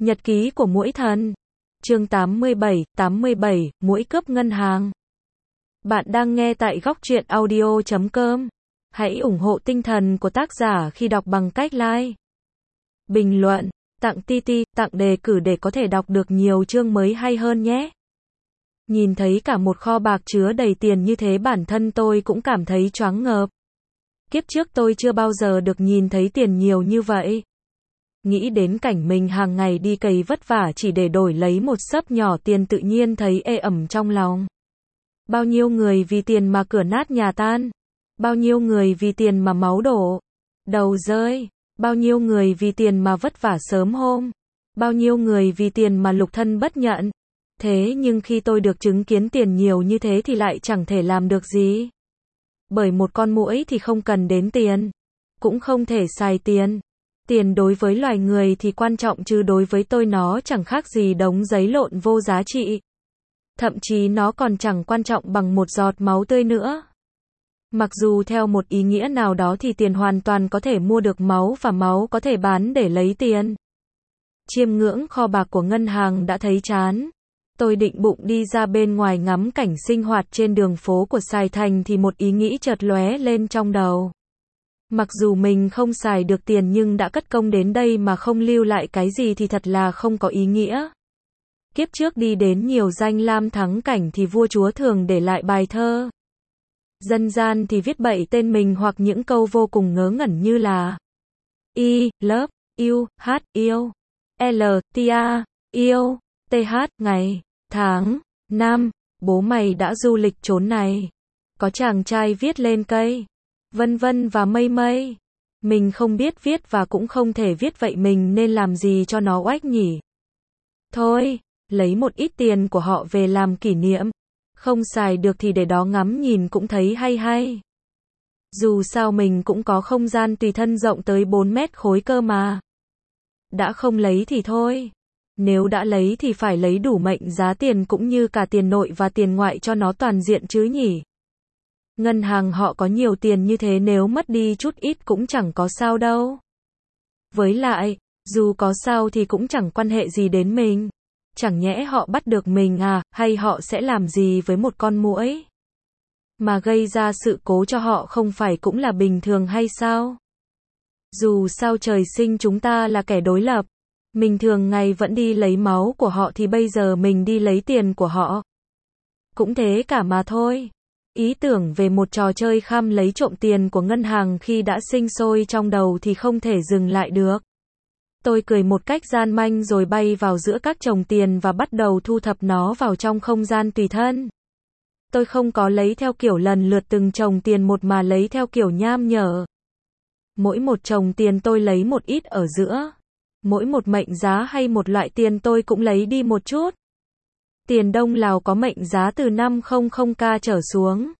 Nhật ký của muỗi thần. Chương 87, muỗi cướp ngân hàng. Bạn đang nghe tại góc truyện audio.com. Hãy ủng hộ tinh thần của tác giả khi đọc bằng cách like, bình luận, tặng TT, tặng đề cử để có thể đọc được nhiều chương mới hay hơn nhé. Nhìn thấy cả một kho bạc chứa đầy tiền như thế bản thân tôi cũng cảm thấy choáng ngợp. Kiếp trước tôi chưa bao giờ được nhìn thấy tiền nhiều như vậy. Nghĩ đến cảnh mình hàng ngày đi cày vất vả chỉ để đổi lấy một xấp nhỏ tiền tự nhiên thấy ê ẩm trong lòng. Bao nhiêu người vì tiền mà cửa nát nhà tan. Bao nhiêu người vì tiền mà máu đổ, đầu rơi. Bao nhiêu người vì tiền mà vất vả sớm hôm. Bao nhiêu người vì tiền mà lục thân bất nhận. Thế nhưng khi tôi được chứng kiến tiền nhiều như thế thì lại chẳng thể làm được gì. Bởi một con muỗi thì không cần đến tiền, cũng không thể xài tiền. Tiền đối với loài người thì quan trọng chứ đối với tôi nó chẳng khác gì đống giấy lộn vô giá trị. Thậm chí nó còn chẳng quan trọng bằng một giọt máu tươi nữa. Mặc dù theo một ý nghĩa nào đó thì tiền hoàn toàn có thể mua được máu và máu có thể bán để lấy tiền. Chiêm ngưỡng kho bạc của ngân hàng đã thấy chán. Tôi định bụng đi ra bên ngoài ngắm cảnh sinh hoạt trên đường phố của Sài Thành thì một ý nghĩ chợt lóe lên trong đầu. Mặc dù mình không xài được tiền nhưng đã cất công đến đây mà không lưu lại cái gì thì thật là không có ý nghĩa. Kiếp trước đi đến nhiều danh lam thắng cảnh thì vua chúa thường để lại bài thơ. Dân gian thì viết bậy tên mình hoặc những câu vô cùng ngớ ngẩn như là I, love, you, H, yêu, L, tia, yêu, TH, ngày, tháng, năm, bố mày đã du lịch chốn này. Có chàng trai viết lên cây, vân vân và mây mây. Mình không biết viết và cũng không thể viết vậy mình nên làm gì cho nó oách nhỉ? Thôi, lấy một ít tiền của họ về làm kỷ niệm. Không xài được thì để đó ngắm nhìn cũng thấy hay hay. Dù sao mình cũng có không gian tùy thân rộng tới 4 mét khối cơ mà. Đã không lấy thì thôi. Nếu đã lấy thì phải lấy đủ mệnh giá tiền cũng như cả tiền nội và tiền ngoại cho nó toàn diện chứ nhỉ. Ngân hàng họ có nhiều tiền như thế nếu mất đi chút ít cũng chẳng có sao đâu. Với lại, dù có sao thì cũng chẳng quan hệ gì đến mình. Chẳng nhẽ họ bắt được mình à, hay họ sẽ làm gì với một con muỗi? Mà gây ra sự cố cho họ không phải cũng là bình thường hay sao? Dù sao trời sinh chúng ta là kẻ đối lập. Mình thường ngày vẫn đi lấy máu của họ thì bây giờ mình đi lấy tiền của họ. Cũng thế cả mà thôi. Ý tưởng về một trò chơi kham lấy trộm tiền của ngân hàng khi đã sinh sôi trong đầu thì không thể dừng lại được. Tôi cười một cách gian manh rồi bay vào giữa các chồng tiền và bắt đầu thu thập nó vào trong không gian tùy thân. Tôi không có lấy theo kiểu lần lượt từng chồng tiền một mà lấy theo kiểu nham nhở. Mỗi một chồng tiền tôi lấy một ít ở giữa. Mỗi một mệnh giá hay một loại tiền tôi cũng lấy đi một chút. Tiền Đông Lào có mệnh giá từ 500k trở xuống.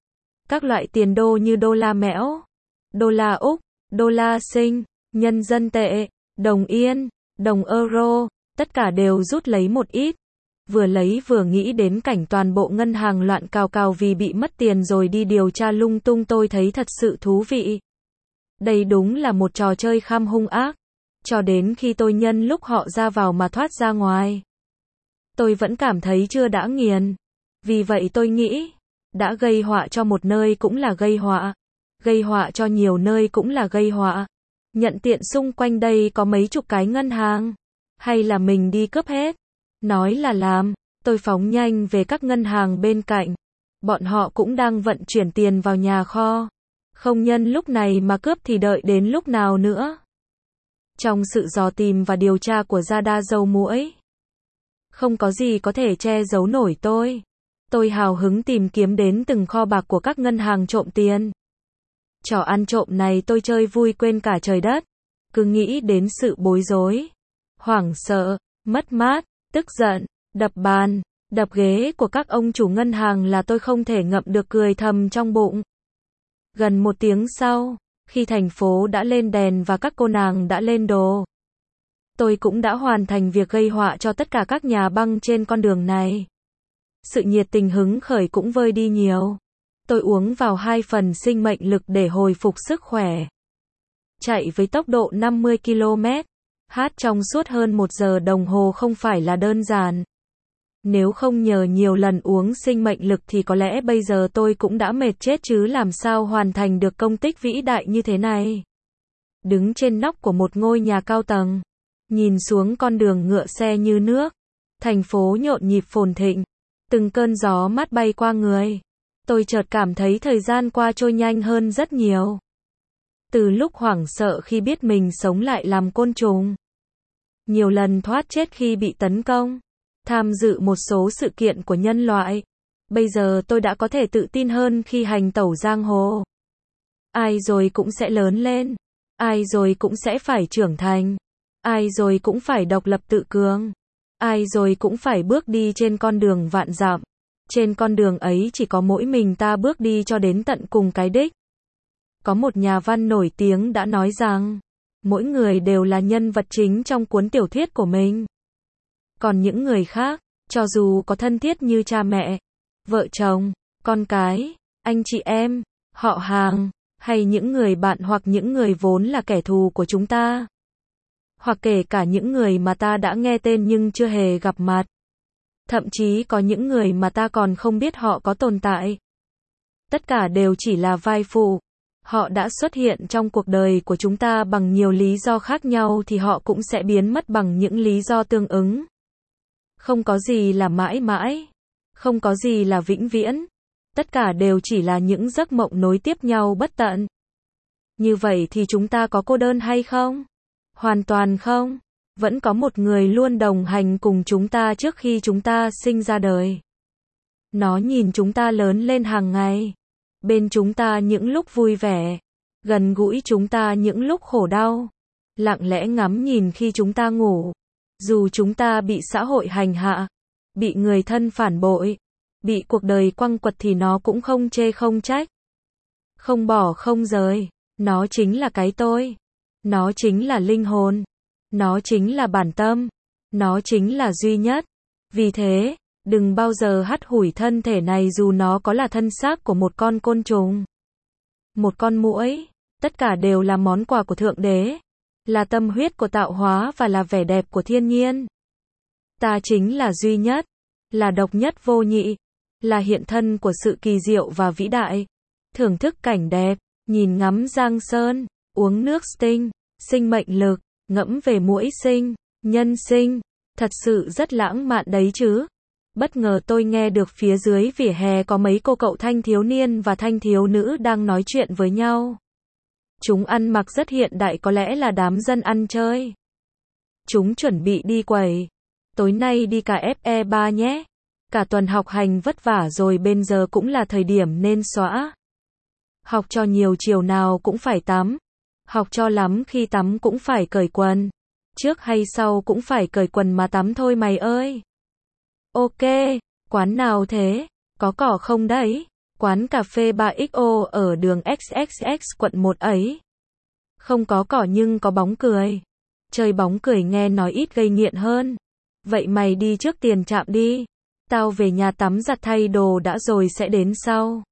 Các loại tiền đô như đô la Mẽo, đô la Úc, đô la Sinh, nhân dân tệ, đồng Yên, đồng Euro, tất cả đều rút lấy một ít. Vừa lấy vừa nghĩ đến cảnh toàn bộ ngân hàng loạn cào cào vì bị mất tiền rồi đi điều tra lung tung tôi thấy thật sự thú vị. Đây đúng là một trò chơi kham hung ác. Cho đến khi tôi nhân lúc họ ra vào mà thoát ra ngoài. Tôi vẫn cảm thấy chưa đã nghiền. Vì vậy tôi nghĩ, đã gây họa cho một nơi cũng là gây họa. Gây họa cho nhiều nơi cũng là gây họa. Nhận tiện xung quanh đây có mấy chục cái ngân hàng. Hay là mình đi cướp hết? Nói là làm, tôi phóng nhanh về các ngân hàng bên cạnh. Bọn họ cũng đang vận chuyển tiền vào nhà kho. Không nhân lúc này mà cướp thì đợi đến lúc nào nữa? Trong sự dò tìm và điều tra của gia đa dâu muỗi, không có gì có thể che giấu nổi tôi. Tôi hào hứng tìm kiếm đến từng kho bạc của các ngân hàng trộm tiền. Trò ăn trộm này tôi chơi vui quên cả trời đất. Cứ nghĩ đến sự bối rối, hoảng sợ, mất mát, tức giận, đập bàn, đập ghế của các ông chủ ngân hàng là tôi không thể ngậm được cười thầm trong bụng. Gần 1 tiếng sau, khi thành phố đã lên đèn và các cô nàng đã lên đồ, tôi cũng đã hoàn thành việc gây họa cho tất cả các nhà băng trên con đường này. Sự nhiệt tình hứng khởi cũng vơi đi nhiều. Tôi uống vào 2 phần sinh mệnh lực để hồi phục sức khỏe. Chạy với tốc độ 50 km, Hát trong suốt hơn 1 giờ đồng hồ không phải là đơn giản. Nếu không nhờ nhiều lần uống sinh mệnh lực thì có lẽ bây giờ tôi cũng đã mệt chết chứ làm sao hoàn thành được công tích vĩ đại như thế này. Đứng trên nóc của một ngôi nhà cao tầng, nhìn xuống con đường ngựa xe như nước, thành phố nhộn nhịp phồn thịnh, từng cơn gió mát bay qua người. Tôi chợt cảm thấy thời gian qua trôi nhanh hơn rất nhiều. Từ lúc hoảng sợ khi biết mình sống lại làm côn trùng, nhiều lần thoát chết khi bị tấn công, tham dự một số sự kiện của nhân loại, bây giờ tôi đã có thể tự tin hơn khi hành tẩu giang hồ. Ai rồi cũng sẽ lớn lên, ai rồi cũng sẽ phải trưởng thành, ai rồi cũng phải độc lập tự cường, ai rồi cũng phải bước đi trên con đường vạn dặm. Trên con đường ấy chỉ có mỗi mình ta bước đi cho đến tận cùng cái đích. Có một nhà văn nổi tiếng đã nói rằng, mỗi người đều là nhân vật chính trong cuốn tiểu thuyết của mình. Còn những người khác, cho dù có thân thiết như cha mẹ, vợ chồng, con cái, anh chị em, họ hàng, hay những người bạn hoặc những người vốn là kẻ thù của chúng ta, hoặc kể cả những người mà ta đã nghe tên nhưng chưa hề gặp mặt. Thậm chí có những người mà ta còn không biết họ có tồn tại. Tất cả đều chỉ là vai phụ. Họ đã xuất hiện trong cuộc đời của chúng ta bằng nhiều lý do khác nhau thì họ cũng sẽ biến mất bằng những lý do tương ứng. Không có gì là mãi mãi. Không có gì là vĩnh viễn. Tất cả đều chỉ là những giấc mộng nối tiếp nhau bất tận. Như vậy thì chúng ta có cô đơn hay không? Hoàn toàn không. Vẫn có một người luôn đồng hành cùng chúng ta trước khi chúng ta sinh ra đời. Nó nhìn chúng ta lớn lên hàng ngày. Bên chúng ta những lúc vui vẻ. Gần gũi chúng ta những lúc khổ đau. Lặng lẽ ngắm nhìn khi chúng ta ngủ. Dù chúng ta bị xã hội hành hạ, bị người thân phản bội, bị cuộc đời quăng quật thì nó cũng không chê không trách. Không bỏ không rời. Nó chính là cái tôi. Nó chính là linh hồn. Nó chính là bản tâm. Nó chính là duy nhất. Vì thế, đừng bao giờ hắt hủi thân thể này dù nó có là thân xác của một con côn trùng, một con muỗi. Tất cả đều là món quà của Thượng Đế. Là tâm huyết của tạo hóa và là vẻ đẹp của thiên nhiên. Ta chính là duy nhất. Là độc nhất vô nhị. Là hiện thân của sự kỳ diệu và vĩ đại. Thưởng thức cảnh đẹp. Nhìn ngắm giang sơn. Uống nước Sting. Sinh mệnh lực. Ngẫm về muỗi sinh, nhân sinh, thật sự rất lãng mạn đấy chứ. Bất ngờ tôi nghe được phía dưới vỉa hè có mấy cô cậu thanh thiếu niên và thanh thiếu nữ đang nói chuyện với nhau. Chúng ăn mặc rất hiện đại, có lẽ là đám dân ăn chơi. Chúng chuẩn bị đi quẩy. Tối nay đi cà FE bar nhé. Cả tuần học hành vất vả rồi, bây giờ cũng là thời điểm nên xõa. Học cho nhiều chiều nào cũng phải tắm. Học cho lắm khi tắm cũng phải cởi quần. Trước hay sau cũng phải cởi quần mà tắm thôi mày ơi. Ok, quán nào thế? Có cỏ không đấy? Quán cà phê 3XO ở đường XXX quận 1 ấy. Không có cỏ nhưng có bóng cười. Chơi bóng cười nghe nói ít gây nghiện hơn. Vậy mày đi trước tiền trạm đi. Tao về nhà tắm giặt thay đồ đã rồi sẽ đến sau.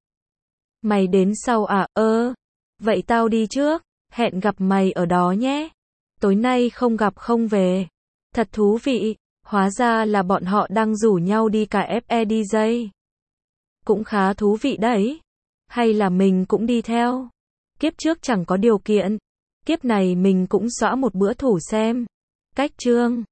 Mày đến sau à? Vậy tao đi trước. Hẹn gặp mày ở đó nhé. Tối nay không gặp không về. Thật thú vị. Hóa ra là bọn họ đang rủ nhau đi cả FE DJ. Cũng khá thú vị đấy. Hay là mình cũng đi theo. Kiếp trước chẳng có điều kiện. Kiếp này mình cũng xõa một bữa thủ xem. Cách chương.